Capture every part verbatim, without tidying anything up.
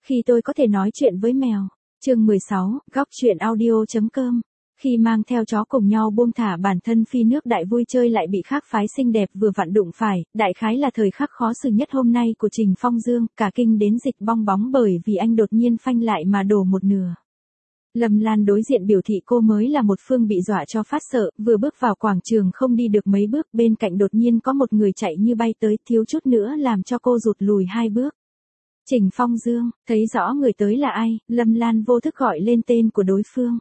Khi tôi có thể nói chuyện với mèo. Chương mười sáu, góc truyện audio.com. Khi mang theo chó cùng nhau buông thả bản thân phi nước đại vui chơi lại bị khác phái xinh đẹp vừa vặn đụng phải, đại khái là thời khắc khó xử nhất hôm nay của Trình Phong Dương, cả kinh đến dịch bong bóng bởi vì anh đột nhiên phanh lại mà đổ một nửa. Lâm Lan đối diện biểu thị cô mới là một phương bị dọa cho phát sợ, vừa bước vào quảng trường không đi được mấy bước, bên cạnh đột nhiên có một người chạy như bay tới, thiếu chút nữa làm cho cô rụt lùi hai bước. Trình Phong Dương, thấy rõ người tới là ai, Lâm Lan vô thức gọi lên tên của đối phương.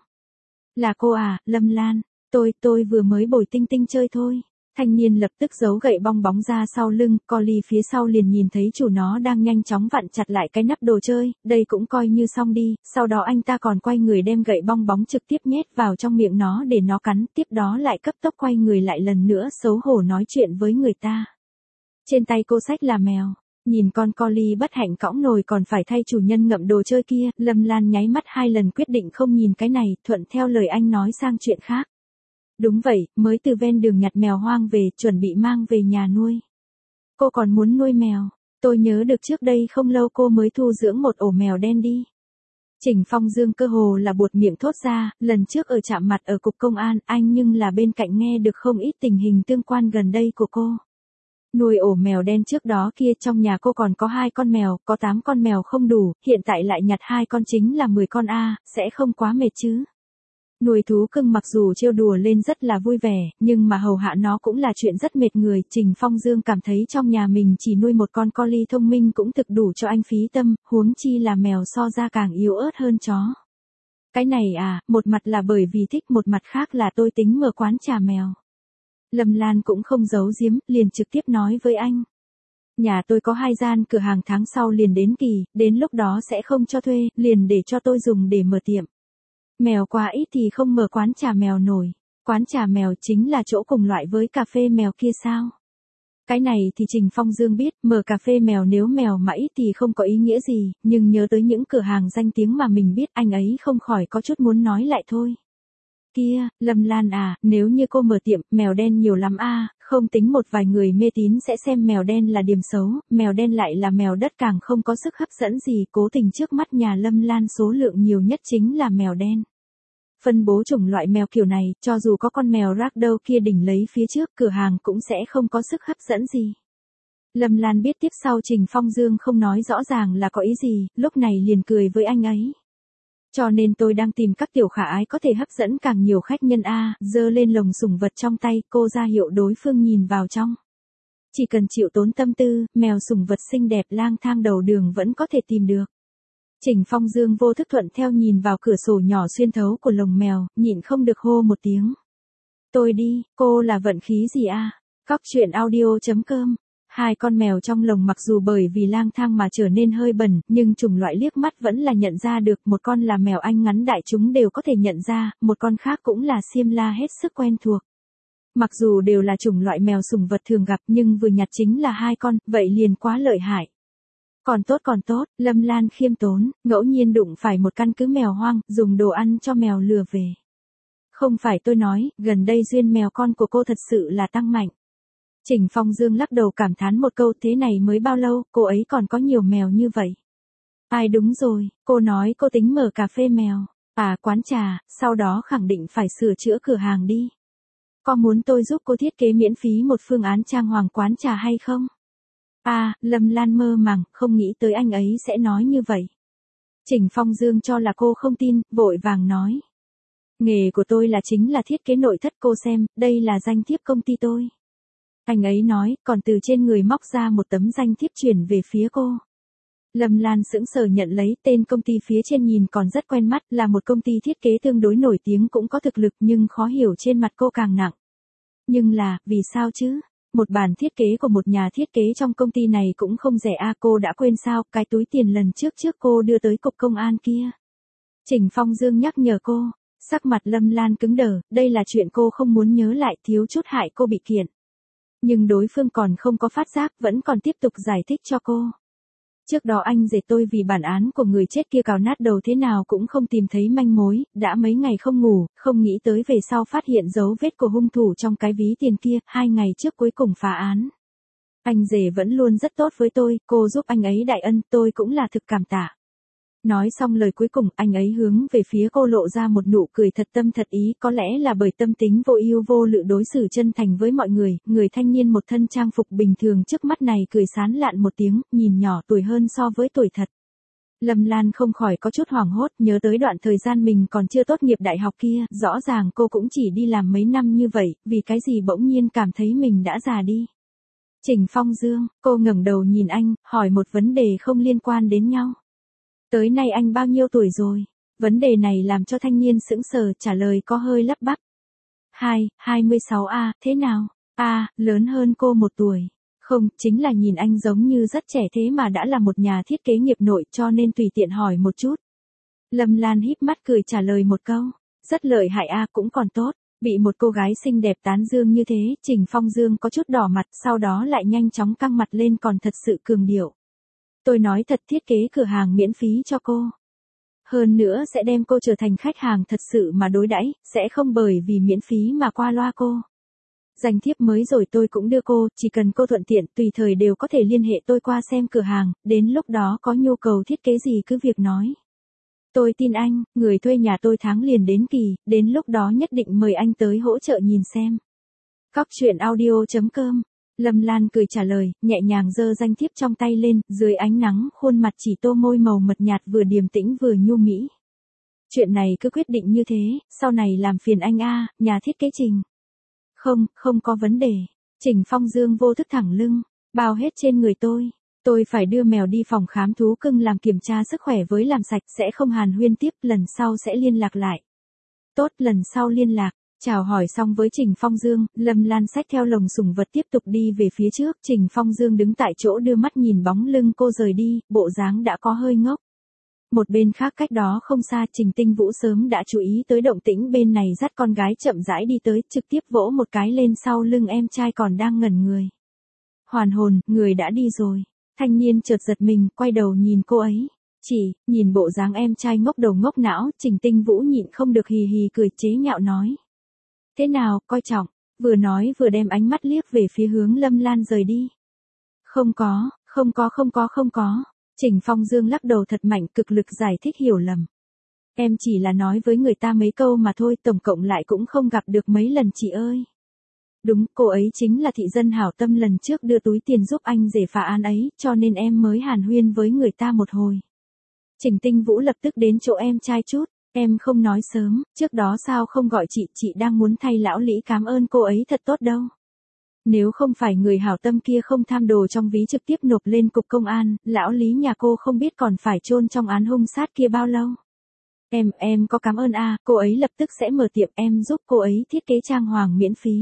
Là cô à, Lâm Lan, tôi, tôi vừa mới bồi Tinh Tinh chơi thôi. Thanh niên lập tức giấu gậy bong bóng ra sau lưng, Collie phía sau liền nhìn thấy chủ nó đang nhanh chóng vặn chặt lại cái nắp đồ chơi, đây cũng coi như xong đi, sau đó anh ta còn quay người đem gậy bong bóng trực tiếp nhét vào trong miệng nó để nó cắn, tiếp đó lại cấp tốc quay người lại lần nữa xấu hổ nói chuyện với người ta. Trên tay cô xách là mèo. Nhìn con Collie bất hạnh cõng nồi còn phải thay chủ nhân ngậm đồ chơi kia, Lâm Lan nháy mắt hai lần quyết định không nhìn cái này, thuận theo lời anh nói sang chuyện khác. Đúng vậy, mới từ ven đường nhặt mèo hoang về, chuẩn bị mang về nhà nuôi. Cô còn muốn nuôi mèo, tôi nhớ được trước đây không lâu cô mới thu dưỡng một ổ mèo đen đi. Trình Phong Dương cơ hồ là buột miệng thốt ra, lần trước ở chạm mặt ở cục công an, anh nhưng là bên cạnh nghe được không ít tình hình tương quan gần đây của cô. Nuôi ổ mèo đen trước đó kia trong nhà cô còn có hai con mèo, có tám con mèo không đủ, hiện tại lại nhặt hai con chính là mười con a, sẽ không quá mệt chứ. Nuôi thú cưng mặc dù trêu đùa lên rất là vui vẻ, nhưng mà hầu hạ nó cũng là chuyện rất mệt người. Trình Phong Dương cảm thấy trong nhà mình chỉ nuôi một con Collie thông minh cũng thực đủ cho anh phí tâm, huống chi là mèo so ra càng yếu ớt hơn chó. Cái này à, một mặt là bởi vì thích, một mặt khác là tôi tính mở quán trà mèo. Lâm Lan cũng không giấu giếm, liền trực tiếp nói với anh. Nhà tôi có hai gian cửa hàng tháng sau liền đến kỳ, đến lúc đó sẽ không cho thuê, liền để cho tôi dùng để mở tiệm. Mèo quá ít thì không mở quán trà mèo nổi. Quán trà mèo chính là chỗ cùng loại với cà phê mèo kia sao? Cái này thì Trình Phong Dương biết, mở cà phê mèo nếu mèo mà ít thì không có ý nghĩa gì, nhưng nhớ tới những cửa hàng danh tiếng mà mình biết, anh ấy không khỏi có chút muốn nói lại thôi. Kia, Lâm Lan à, nếu như cô mở tiệm, mèo đen nhiều lắm a, không tính một vài người mê tín sẽ xem mèo đen là điểm xấu, mèo đen lại là mèo đất càng không có sức hấp dẫn gì, cố tình trước mắt nhà Lâm Lan số lượng nhiều nhất chính là mèo đen. Phân bố chủng loại mèo kiểu này, cho dù có con mèo ragdoll kia đỉnh lấy phía trước, cửa hàng cũng sẽ không có sức hấp dẫn gì. Lâm Lan biết tiếp sau Trình Phong Dương không nói rõ ràng là có ý gì, lúc này liền cười với anh ấy. Cho nên tôi đang tìm các tiểu khả ái có thể hấp dẫn càng nhiều khách nhân a, giơ lên lồng sủng vật trong tay, cô ra hiệu đối phương nhìn vào trong. Chỉ cần chịu tốn tâm tư, mèo sủng vật xinh đẹp lang thang đầu đường vẫn có thể tìm được. Trình Phong Dương vô thức thuận theo nhìn vào cửa sổ nhỏ xuyên thấu của lồng mèo, nhịn không được hô một tiếng. Tôi đi, cô là vận khí gì a? Góc truyện audio.com. Hai con mèo trong lồng mặc dù bởi vì lang thang mà trở nên hơi bẩn, nhưng chủng loại liếc mắt vẫn là nhận ra được, một con là mèo Anh ngắn đại chúng đều có thể nhận ra, một con khác cũng là xiêm la hết sức quen thuộc. Mặc dù đều là chủng loại mèo sủng vật thường gặp nhưng vừa nhặt chính là hai con, vậy liền quá lợi hại. Còn tốt còn tốt, Lâm Lan khiêm tốn, ngẫu nhiên đụng phải một căn cứ mèo hoang, dùng đồ ăn cho mèo lừa về. Không phải tôi nói, gần đây duyên mèo con của cô thật sự là tăng mạnh. Trình Phong Dương lắc đầu cảm thán một câu, thế này mới bao lâu, cô ấy còn có nhiều mèo như vậy. Ai đúng rồi, cô nói cô tính mở cà phê mèo, à quán trà, sau đó khẳng định phải sửa chữa cửa hàng đi. Có muốn tôi giúp cô thiết kế miễn phí một phương án trang hoàng quán trà hay không? À, Lâm Lan mơ màng, không nghĩ tới anh ấy sẽ nói như vậy. Trình Phong Dương cho là cô không tin, vội vàng nói. Nghề của tôi là chính là thiết kế nội thất, cô xem, đây là danh thiếp công ty tôi. Anh ấy nói, còn từ trên người móc ra một tấm danh thiếp chuyển về phía cô. Lâm Lan sững sờ nhận lấy, tên công ty phía trên nhìn còn rất quen mắt, là một công ty thiết kế tương đối nổi tiếng cũng có thực lực nhưng khó hiểu trên mặt cô càng nặng. Nhưng là, vì sao chứ? Một bản thiết kế của một nhà thiết kế trong công ty này cũng không rẻ a, cô đã quên sao, cái túi tiền lần trước trước cô đưa tới cục công an kia. Trình Phong Dương nhắc nhở cô, sắc mặt Lâm Lan cứng đờ, đây là chuyện cô không muốn nhớ lại, thiếu chút hại cô bị kiện. Nhưng đối phương còn không có phát giác, vẫn còn tiếp tục giải thích cho cô. Trước đó anh rể tôi vì bản án của người chết kia cào nát đầu thế nào cũng không tìm thấy manh mối, đã mấy ngày không ngủ, không nghĩ tới về sau phát hiện dấu vết của hung thủ trong cái ví tiền kia, hai ngày trước cuối cùng phá án. Anh rể vẫn luôn rất tốt với tôi, cô giúp anh ấy đại ân, tôi cũng là thực cảm tạ. Nói xong lời cuối cùng, anh ấy hướng về phía cô lộ ra một nụ cười thật tâm thật ý, có lẽ là bởi tâm tính vô ưu vô lự đối xử chân thành với mọi người, người thanh niên một thân trang phục bình thường trước mắt này cười sán lạn một tiếng, nhìn nhỏ tuổi hơn so với tuổi thật. Lâm Lan không khỏi có chút hoảng hốt, nhớ tới đoạn thời gian mình còn chưa tốt nghiệp đại học kia, rõ ràng cô cũng chỉ đi làm mấy năm như vậy, vì cái gì bỗng nhiên cảm thấy mình đã già đi. Trình Phong Dương, cô ngẩng đầu nhìn anh, hỏi một vấn đề không liên quan đến nhau. Tới nay anh bao nhiêu tuổi rồi? Vấn đề này làm cho thanh niên sững sờ, trả lời có hơi lắp bắp. Hai, hai mươi sáu a, thế nào? A, lớn hơn cô một tuổi. Không, chính là nhìn anh giống như rất trẻ thế mà đã là một nhà thiết kế nghiệp nội cho nên tùy tiện hỏi một chút. Lâm Lan híp mắt cười trả lời một câu. Rất lợi hại a, cũng còn tốt. Bị một cô gái xinh đẹp tán dương như thế, Trình Phong Dương có chút đỏ mặt, sau đó lại nhanh chóng căng mặt lên còn thật sự cường điệu. Tôi nói thật, thiết kế cửa hàng miễn phí cho cô. Hơn nữa sẽ đem cô trở thành khách hàng thật sự mà đối đãi, sẽ không bởi vì miễn phí mà qua loa cô. Danh thiếp mới rồi tôi cũng đưa cô, chỉ cần cô thuận tiện tùy thời đều có thể liên hệ tôi qua xem cửa hàng, đến lúc đó có nhu cầu thiết kế gì cứ việc nói. Tôi tin anh, người thuê nhà tôi tháng liền đến kỳ, đến lúc đó nhất định mời anh tới hỗ trợ nhìn xem. Cóc truyện audio chấm com. Lâm Lan cười trả lời, nhẹ nhàng giơ danh thiếp trong tay lên, dưới ánh nắng, khuôn mặt chỉ tô môi màu mật nhạt vừa điềm tĩnh vừa nhu mỹ. Chuyện này cứ quyết định như thế, sau này làm phiền anh a, nhà thiết kế Trình. Không, không có vấn đề. Trình Phong Dương vô thức thẳng lưng, bao hết trên người tôi. Tôi phải đưa mèo đi phòng khám thú cưng làm kiểm tra sức khỏe với làm sạch, sẽ không hàn huyên tiếp, lần sau sẽ liên lạc lại. Tốt, lần sau liên lạc. Chào hỏi xong với Trình Phong Dương, Lâm Lan xách theo lồng sủng vật tiếp tục đi về phía trước, Trình Phong Dương đứng tại chỗ đưa mắt nhìn bóng lưng cô rời đi, bộ dáng đã có hơi ngốc. Một bên khác cách đó không xa, Trình Tinh Vũ sớm đã chú ý tới động tĩnh bên này, dắt con gái chậm rãi đi tới, trực tiếp vỗ một cái lên sau lưng em trai còn đang ngẩn người. Hoàn hồn, người đã đi rồi. Thanh niên chợt giật mình, quay đầu nhìn cô ấy. Chỉ, nhìn bộ dáng em trai ngốc đầu ngốc não, Trình Tinh Vũ nhịn không được hì hì cười chế nhạo nói. Thế nào, coi trọng, vừa nói vừa đem ánh mắt liếc về phía hướng Lâm Lan rời đi. Không có, không có không có không có. Trình Phong Dương lắc đầu thật mạnh, cực lực giải thích hiểu lầm. Em chỉ là nói với người ta mấy câu mà thôi, tổng cộng lại cũng không gặp được mấy lần chị ơi. Đúng, cô ấy chính là thị dân hảo tâm lần trước đưa túi tiền giúp anh rể phá án ấy, cho nên em mới hàn huyên với người ta một hồi. Trình Tinh Vũ lập tức đến chỗ em trai chút. Em không nói sớm, trước đó sao không gọi chị, chị đang muốn thay lão Lý cảm ơn cô ấy thật tốt đâu. Nếu không phải người hảo tâm kia không tham đồ trong ví trực tiếp nộp lên cục công an, lão Lý nhà cô không biết còn phải chôn trong án hung sát kia bao lâu. Em, em có cảm ơn a, cô ấy lập tức sẽ mở tiệm, em giúp cô ấy thiết kế trang hoàng miễn phí.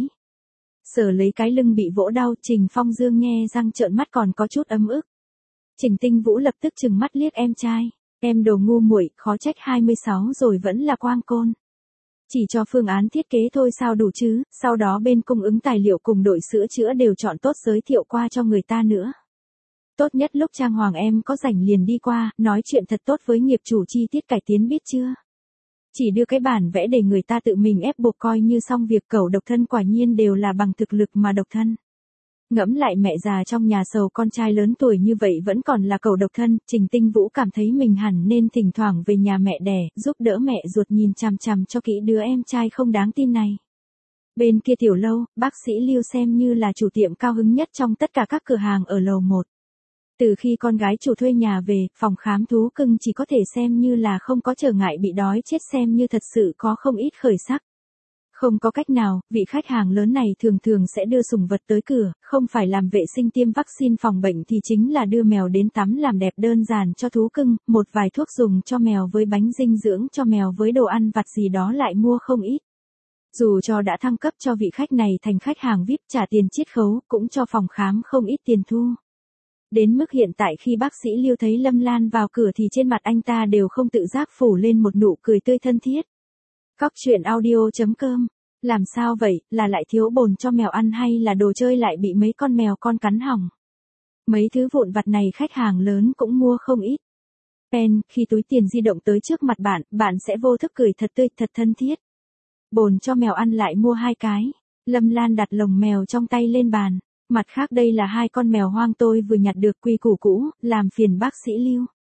Sờ lấy cái lưng bị vỗ đau, Trình Phong Dương nghe răng trợn mắt còn có chút ấm ức. Trình Tinh Vũ lập tức trừng mắt liếc em trai. Em đồ ngu muội, khó trách hai mươi sáu rồi vẫn là quang côn. Chỉ cho phương án thiết kế thôi sao đủ chứ, sau đó bên cung ứng tài liệu cùng đội sữa chữa đều chọn tốt giới thiệu qua cho người ta nữa. Tốt nhất lúc trang hoàng em có rảnh liền đi qua, nói chuyện thật tốt với nghiệp chủ chi tiết cải tiến biết chưa. Chỉ đưa cái bản vẽ để người ta tự mình ép buộc coi như xong việc, cẩu độc thân quả nhiên đều là bằng thực lực mà độc thân. Ngẫm lại mẹ già trong nhà sầu con trai lớn tuổi như vậy vẫn còn là cẩu độc thân, Trình Tinh Vũ cảm thấy mình hẳn nên thỉnh thoảng về nhà mẹ đẻ, giúp đỡ mẹ ruột nhìn chằm chằm cho kỹ đứa em trai không đáng tin này. Bên kia tiểu lâu, bác sĩ Lưu xem như là chủ tiệm cao hứng nhất trong tất cả các cửa hàng ở lầu một. Từ khi con gái chủ thuê nhà về, phòng khám thú cưng chỉ có thể xem như là không có trở ngại bị đói chết, xem như thật sự có không ít khởi sắc. Không có cách nào, vị khách hàng lớn này thường thường sẽ đưa sủng vật tới cửa, không phải làm vệ sinh tiêm vaccine phòng bệnh thì chính là đưa mèo đến tắm làm đẹp đơn giản cho thú cưng, một vài thuốc dùng cho mèo với bánh dinh dưỡng cho mèo với đồ ăn vặt gì đó lại mua không ít. Dù cho đã thăng cấp cho vị khách này thành khách hàng vi ai pi trả tiền chiết khấu, cũng cho phòng khám không ít tiền thu. Đến mức hiện tại khi bác sĩ Lưu thấy Lâm Lan vào cửa thì trên mặt anh ta đều không tự giác phủ lên một nụ cười tươi thân thiết. Cóc truyện audio chấm com. Làm sao vậy, là lại thiếu bồn cho mèo ăn hay là đồ chơi lại bị mấy con mèo con cắn hỏng? Mấy thứ vụn vặt này khách hàng lớn cũng mua không ít. Pen, khi túi tiền di động tới trước mặt bạn, bạn sẽ vô thức cười thật tươi, thật thân thiết. Bồn cho mèo ăn lại mua hai cái. Lâm Lan đặt lồng mèo trong tay lên bàn. Mặt khác đây là hai con mèo hoang tôi vừa nhặt được, quy củ cũ, làm phiền bác sĩ Lưu.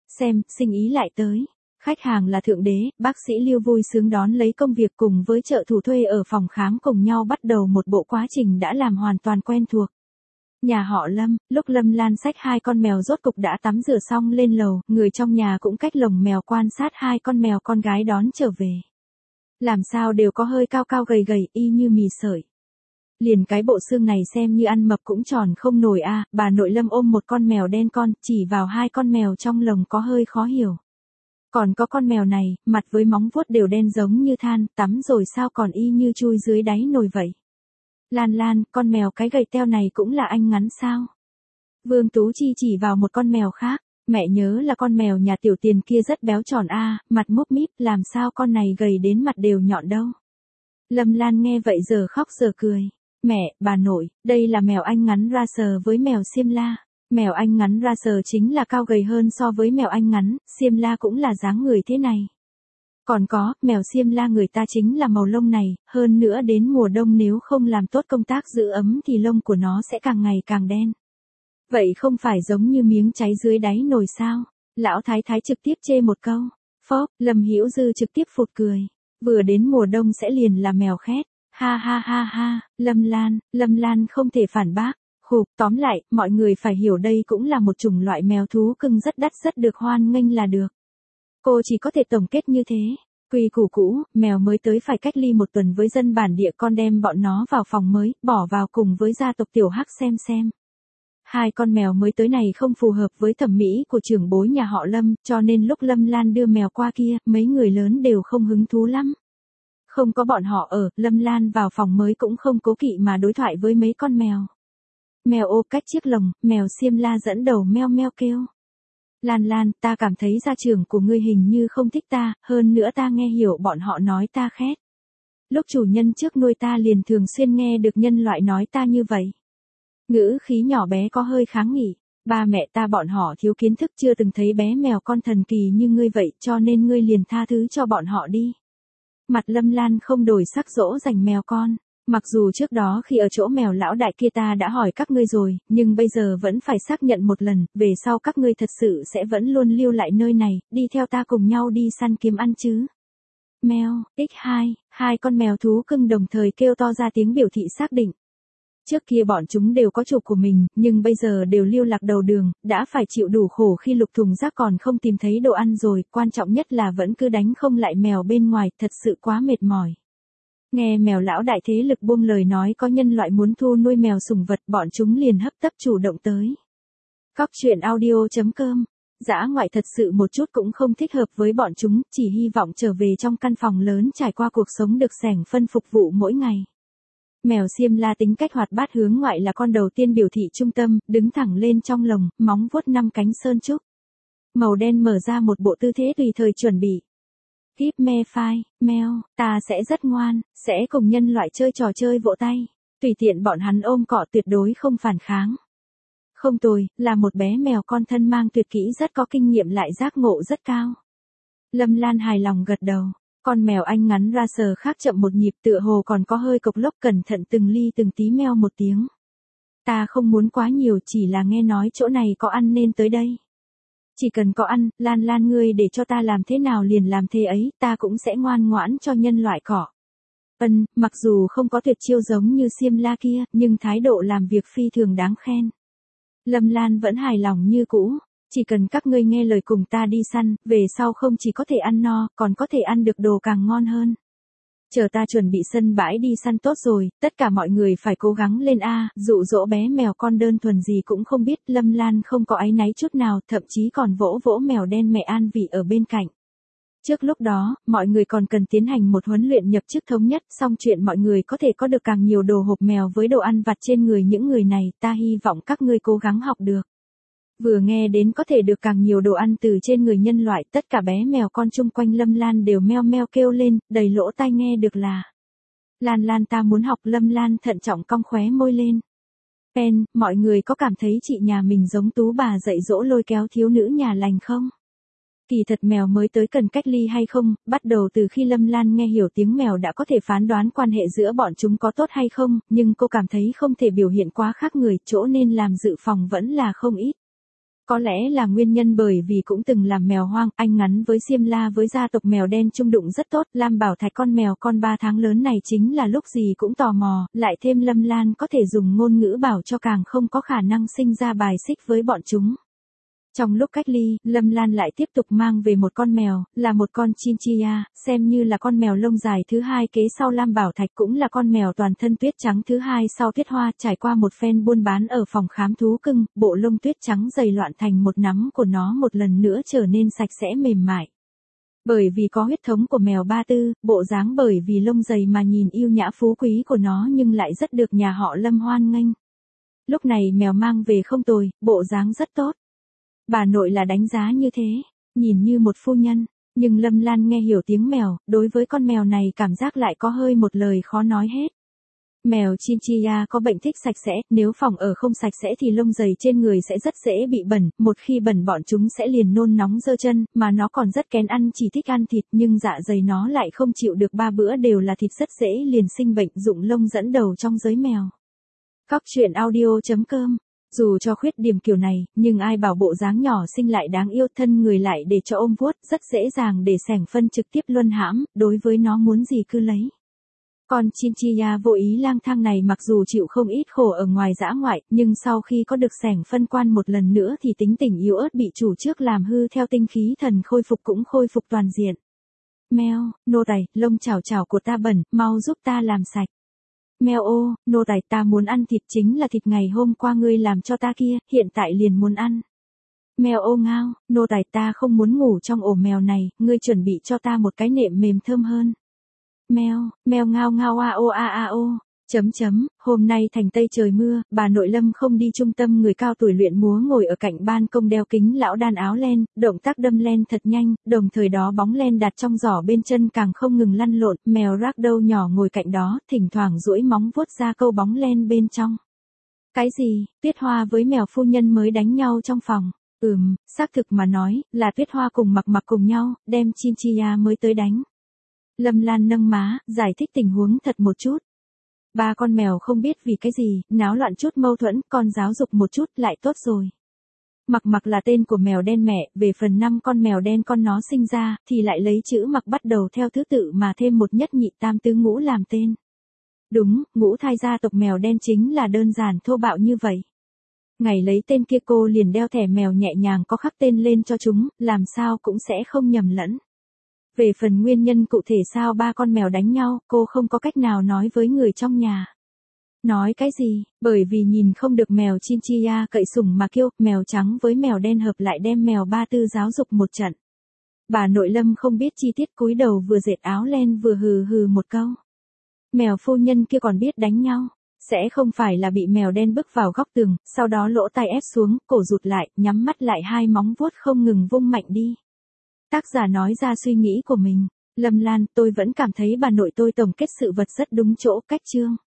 xem, sinh ý lại tới. Khách hàng là thượng đế, bác sĩ Lưu vui sướng đón lấy công việc cùng với trợ thủ thuê ở phòng khám cùng nhau bắt đầu một bộ quá trình đã làm hoàn toàn quen thuộc. Nhà họ Lâm, lúc Lâm Lan xách hai con mèo rốt cục đã tắm rửa xong lên lầu, người trong nhà cũng cách lồng mèo quan sát hai con mèo con gái đón trở về. Làm sao đều có hơi cao cao gầy gầy, y như mì sợi. Liền cái bộ xương này xem như ăn mập cũng tròn không nổi a. À, bà nội Lâm ôm một con mèo đen con, chỉ vào hai con mèo trong lồng có hơi khó hiểu. Còn có con mèo này, mặt với móng vuốt đều đen giống như than, tắm rồi sao còn y như chui dưới đáy nồi vậy. Lan Lan, con mèo cái gầy teo này cũng là anh ngắn sao? Vương Tú Chi chỉ vào một con mèo khác, mẹ nhớ là con mèo nhà Tiểu Tiền kia rất béo tròn a, à, mặt múp míp, làm sao con này gầy đến mặt đều nhọn đâu. Lâm Lan nghe vậy giờ khóc giờ cười. Mẹ, bà nội, đây là mèo Anh ngắn ra sờ với mèo Xiêm La. Mèo Anh ngắn ra sờ chính là cao gầy hơn so với mèo Anh ngắn, Xiêm La cũng là dáng người thế này. Còn có, mèo Xiêm La người ta chính là màu lông này, hơn nữa đến mùa đông nếu không làm tốt công tác giữ ấm thì lông của nó sẽ càng ngày càng đen. Vậy không phải giống như miếng cháy dưới đáy nồi sao? Lão Thái Thái trực tiếp chê một câu. Phóp, Lâm Hữu Dư trực tiếp phụt cười. Vừa đến mùa đông sẽ liền là mèo khét. Ha ha ha ha, Lâm Lan, Lâm Lan không thể phản bác. Khục, tóm lại, mọi người phải hiểu đây cũng là một chủng loại mèo thú cưng rất đắt rất được hoan nghênh là được. Cô chỉ có thể tổng kết như thế. Quy củ cũ, mèo mới tới phải cách ly một tuần với dân bản địa, con đem bọn nó vào phòng mới, bỏ vào cùng với gia tộc Tiểu Hắc xem xem. Hai con mèo mới tới này không phù hợp với thẩm mỹ của trưởng bối nhà họ Lâm, cho nên lúc Lâm Lan đưa mèo qua kia, mấy người lớn đều không hứng thú lắm. Không có bọn họ ở, Lâm Lan vào phòng mới cũng không cố kỵ mà đối thoại với mấy con mèo. Mèo ô cách chiếc lồng, mèo Xiêm La dẫn đầu meo meo kêu. Lan Lan, ta cảm thấy gia trưởng của ngươi hình như không thích ta, hơn nữa ta nghe hiểu bọn họ nói ta khét. Lúc chủ nhân trước nuôi ta liền thường xuyên nghe được nhân loại nói ta như vậy. Ngữ khí nhỏ bé có hơi kháng nghị, ba mẹ ta bọn họ thiếu kiến thức chưa từng thấy bé mèo con thần kỳ như ngươi vậy cho nên ngươi liền tha thứ cho bọn họ đi. Mặt Lâm Lan không đổi sắc dỗ dành mèo con. Mặc dù trước đó khi ở chỗ mèo lão đại kia ta đã hỏi các ngươi rồi, nhưng bây giờ vẫn phải xác nhận một lần, về sau các ngươi thật sự sẽ vẫn luôn lưu lại nơi này, đi theo ta cùng nhau đi săn kiếm ăn chứ. Mèo, x hai, hai con mèo thú cưng đồng thời kêu to ra tiếng biểu thị xác định. Trước kia bọn chúng đều có chủ của mình, nhưng bây giờ đều lưu lạc đầu đường, đã phải chịu đủ khổ khi lục thùng rác còn không tìm thấy đồ ăn rồi, quan trọng nhất là vẫn cứ đánh không lại mèo bên ngoài, thật sự quá mệt mỏi. Nghe mèo lão đại thế lực buông lời nói có nhân loại muốn thu nuôi mèo sủng vật, bọn chúng liền hấp tấp chủ động tới. Cóc truyện audio chấm com. Dã ngoại thật sự một chút cũng không thích hợp với bọn chúng, chỉ hy vọng trở về trong căn phòng lớn trải qua cuộc sống được xẻng phân phục vụ mỗi ngày. Mèo Xiêm La tính cách hoạt bát hướng ngoại là con đầu tiên biểu thị trung tâm, đứng thẳng lên trong lồng, móng vuốt năm cánh sơn trúc. Màu đen mở ra một bộ tư thế tùy thời chuẩn bị. Kíp me phai, mèo, ta sẽ rất ngoan, sẽ cùng nhân loại chơi trò chơi vỗ tay. Tùy tiện bọn hắn ôm cọ tuyệt đối không phản kháng. Không tồi, là một bé mèo con thân mang tuyệt kỹ rất có kinh nghiệm lại giác ngộ rất cao. Lâm Lan hài lòng gật đầu. Con mèo Anh ngắn ra sờ khác chậm một nhịp tựa hồ còn có hơi cộc lốc cẩn thận từng ly từng tí meo một tiếng. Ta không muốn quá nhiều chỉ là nghe nói chỗ này có ăn nên tới đây. Chỉ cần có ăn, Lan Lan ngươi để cho ta làm thế nào liền làm thế ấy, ta cũng sẽ ngoan ngoãn cho nhân loại cỏ. Ân, mặc dù không có tuyệt chiêu giống như Xiêm La kia, nhưng thái độ làm việc phi thường đáng khen. Lâm Lan vẫn hài lòng như cũ. Chỉ cần các ngươi nghe lời cùng ta đi săn, về sau không chỉ có thể ăn no, còn có thể ăn được đồ càng ngon hơn. Chờ ta chuẩn bị sân bãi đi săn tốt rồi, tất cả mọi người phải cố gắng lên a, dụ dỗ bé mèo con đơn thuần gì cũng không biết, Lâm Lan không có áy náy chút nào, thậm chí còn vỗ vỗ mèo đen mẹ An Vị ở bên cạnh. Trước lúc đó, mọi người còn cần tiến hành một huấn luyện nhập chức thống nhất, xong chuyện mọi người có thể có được càng nhiều đồ hộp mèo với đồ ăn vặt trên người những người này, ta hy vọng các ngươi cố gắng học được. Vừa nghe đến có thể được càng nhiều đồ ăn từ trên người nhân loại, tất cả bé mèo con chung quanh Lâm Lan đều meo meo kêu lên, đầy lỗ tai nghe được là. Lan Lan ta muốn học. Lâm Lan thận trọng cong khóe môi lên. Pen, mọi người có cảm thấy chị nhà mình giống tú bà dạy dỗ lôi kéo thiếu nữ nhà lành không? Kỳ thật mèo mới tới cần cách ly hay không, bắt đầu từ khi Lâm Lan nghe hiểu tiếng mèo đã có thể phán đoán quan hệ giữa bọn chúng có tốt hay không, nhưng cô cảm thấy không thể biểu hiện quá khác người, chỗ nên làm dự phòng vẫn là không ít. Có lẽ là nguyên nhân bởi vì cũng từng làm mèo hoang, anh ngắn với Xiêm La với gia tộc mèo đen chung đụng rất tốt, Lam Bảo Thạch con mèo con ba tháng lớn này chính là lúc gì cũng tò mò, lại thêm Lâm Lan có thể dùng ngôn ngữ bảo cho càng không có khả năng sinh ra bài xích với bọn chúng. Trong lúc cách ly, Lâm Lan lại tiếp tục mang về một con mèo, là một con Chinchilla, xem như là con mèo lông dài thứ hai kế sau Lam Bảo Thạch, cũng là con mèo toàn thân tuyết trắng thứ hai sau Tuyết Hoa. Trải qua một phen buôn bán ở phòng khám thú cưng, bộ lông tuyết trắng dày loạn thành một nắm của nó một lần nữa trở nên sạch sẽ mềm mại. Bởi vì có huyết thống của mèo Ba Tư, bộ dáng bởi vì lông dày mà nhìn yêu nhã phú quý của nó nhưng lại rất được nhà họ Lâm hoan nghênh. Lúc này mèo mang về không tồi, bộ dáng rất tốt. Bà nội là đánh giá như thế, nhìn như một phu nhân, nhưng Lâm Lan nghe hiểu tiếng mèo, đối với con mèo này cảm giác lại có hơi một lời khó nói hết. Mèo Chinchilla có bệnh thích sạch sẽ, nếu phòng ở không sạch sẽ thì lông dày trên người sẽ rất dễ bị bẩn, một khi bẩn bọn chúng sẽ liền nôn nóng giơ chân, mà nó còn rất kén ăn, chỉ thích ăn thịt nhưng dạ dày nó lại không chịu được ba bữa đều là thịt, rất dễ liền sinh bệnh. Dụng lông dẫn đầu trong giới mèo. Góc truyện audio chấm com. Dù cho khuyết điểm kiểu này, nhưng ai bảo bộ dáng nhỏ xinh lại đáng yêu, thân người lại để cho ôm vuốt, rất dễ dàng để xẻng phân trực tiếp luân hãm, đối với nó muốn gì cứ lấy. Còn Chinchilla vô ý lang thang này mặc dù chịu không ít khổ ở ngoài dã ngoại, nhưng sau khi có được xẻng phân quan một lần nữa thì tính tình yếu ớt bị chủ trước làm hư theo tinh khí thần khôi phục cũng khôi phục toàn diện. Mèo, nô tài, lông chảo chảo của ta bẩn, mau giúp ta làm sạch. Mèo ô, nô tài, ta muốn ăn thịt, chính là thịt ngày hôm qua ngươi làm cho ta kia, hiện tại liền muốn ăn. Mèo ô ngao, nô tài, ta không muốn ngủ trong ổ mèo này, ngươi chuẩn bị cho ta một cái nệm mềm thơm hơn. Mèo, mèo ngao ngao a ô a a ô. Chấm chấm, hôm nay thành Tây trời mưa, bà nội Lâm không đi trung tâm, người cao tuổi luyện múa ngồi ở cạnh ban công đeo kính lão đan áo len, động tác đâm len thật nhanh, đồng thời đó bóng len đặt trong giỏ bên chân càng không ngừng lăn lộn, mèo ragdoll nhỏ ngồi cạnh đó, thỉnh thoảng duỗi móng vuốt ra câu bóng len bên trong. Cái gì, Tuyết Hoa với mèo phu nhân mới đánh nhau trong phòng? Ừm, xác thực mà nói, là Tuyết Hoa cùng Mặc Mặc cùng nhau, đem Chinchilla mới tới đánh. Lâm Lan nâng má, giải thích tình huống thật một chút. Ba con mèo không biết vì cái gì, náo loạn chút mâu thuẫn, con giáo dục một chút lại tốt rồi. Mặc Mặc là tên của mèo đen mẹ, về phần năm con mèo đen con nó sinh ra, thì lại lấy chữ Mặc bắt đầu theo thứ tự mà thêm một nhất nhị tam tứ ngũ làm tên. Đúng, ngũ thai gia tộc mèo đen chính là đơn giản thô bạo như vậy. Ngày lấy tên kia cô liền đeo thẻ mèo nhẹ nhàng có khắc tên lên cho chúng, làm sao cũng sẽ không nhầm lẫn. Về phần nguyên nhân cụ thể sao ba con mèo đánh nhau, cô không có cách nào nói với người trong nhà. Nói cái gì, bởi vì nhìn không được mèo Chinchilla cậy sủng mà kêu, mèo trắng với mèo đen hợp lại đem mèo Ba Tư giáo dục một trận. Bà nội Lâm không biết chi tiết, cúi đầu vừa dệt áo len vừa hừ hừ một câu. Mèo phu nhân kia còn biết đánh nhau, sẽ không phải là bị mèo đen bước vào góc tường, sau đó lỗ tai ép xuống, cổ rụt lại, nhắm mắt lại, hai móng vuốt không ngừng vung mạnh đi. Tác giả nói ra suy nghĩ của mình. Lâm Lan, tôi vẫn cảm thấy bà nội tôi tổng kết sự vật rất đúng chỗ, cách chương.